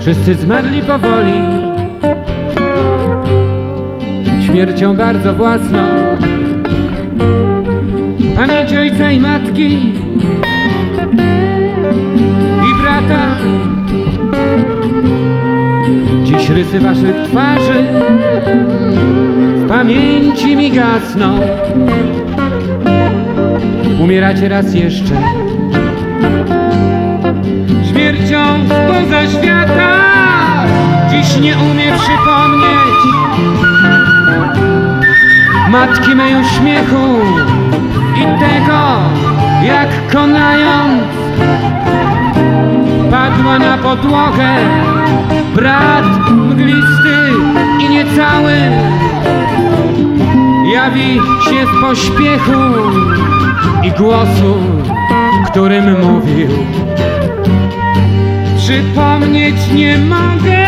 Wszyscy zmarli powoli, śmiercią bardzo własną. Pamięć ojca i matki i brata. Dziś rysy waszych twarzy w pamięci mi gasną. Umieracie raz jeszcze, śmiercią spoza świata. Dziś nie umie przypomnieć matki mej uśmiechu i tego, jak konając padła na podłogę brat mglisty i niecały. Jawi się w pośpiechu i głosu, którym mówił: przypomnieć nie mogę.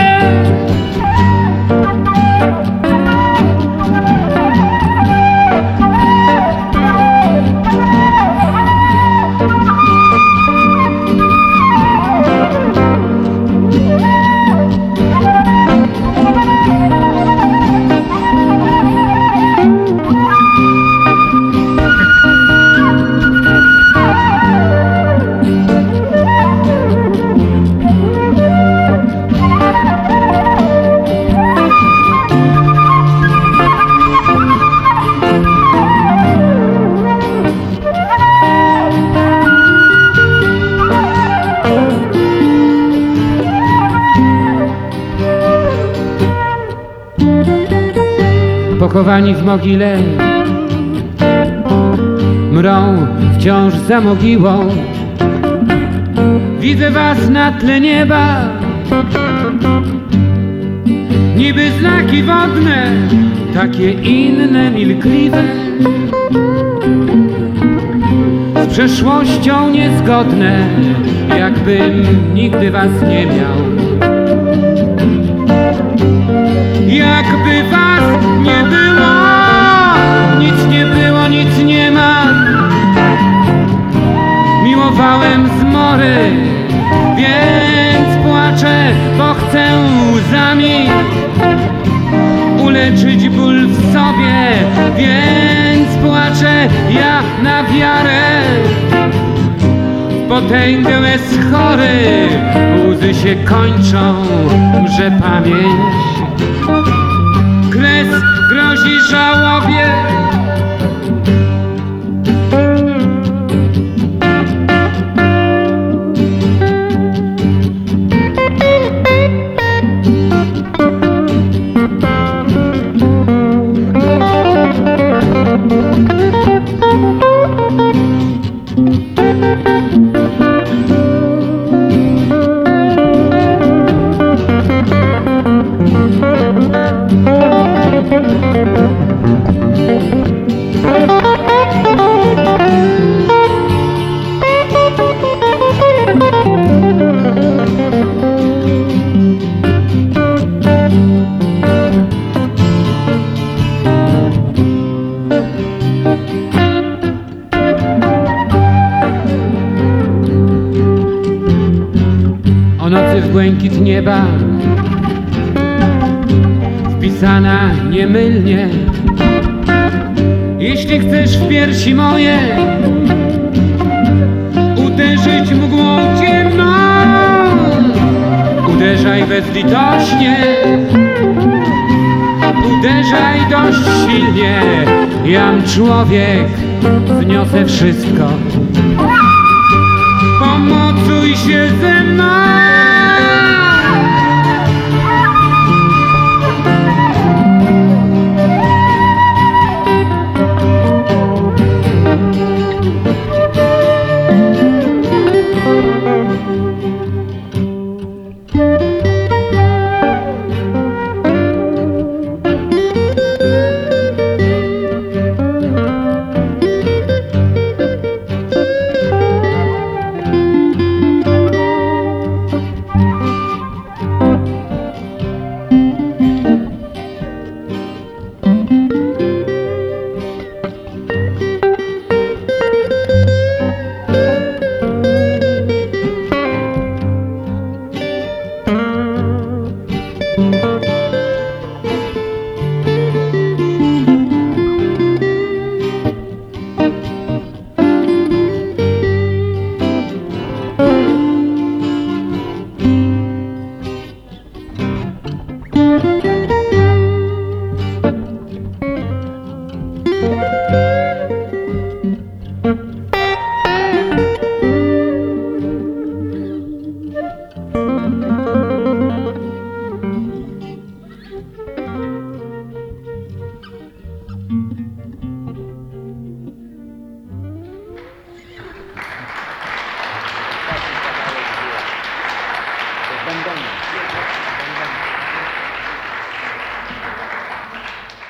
Pochowani w mogile mrą wciąż za mogiłą. Widzę was na tle nieba, niby znaki wodne, takie inne, milkliwe, z przeszłością niezgodne, jakbym nigdy was nie miał. Jakby was nie było, nic nie było, nic nie ma. Miłowałem zmory, więc płaczę, bo chcę łzami uleczyć ból w sobie, więc płaczę ja na wiarę. W potęgę jest chory, łzy się kończą, że pamięć kres grozi żałobie. O nocy w błękit nieba wpisana niemylnie. Jeśli chcesz w piersi moje uderzyć mgłą ciemną, uderzaj bezlitośnie, uderzaj dość silnie. Jam człowiek, zniosę wszystko.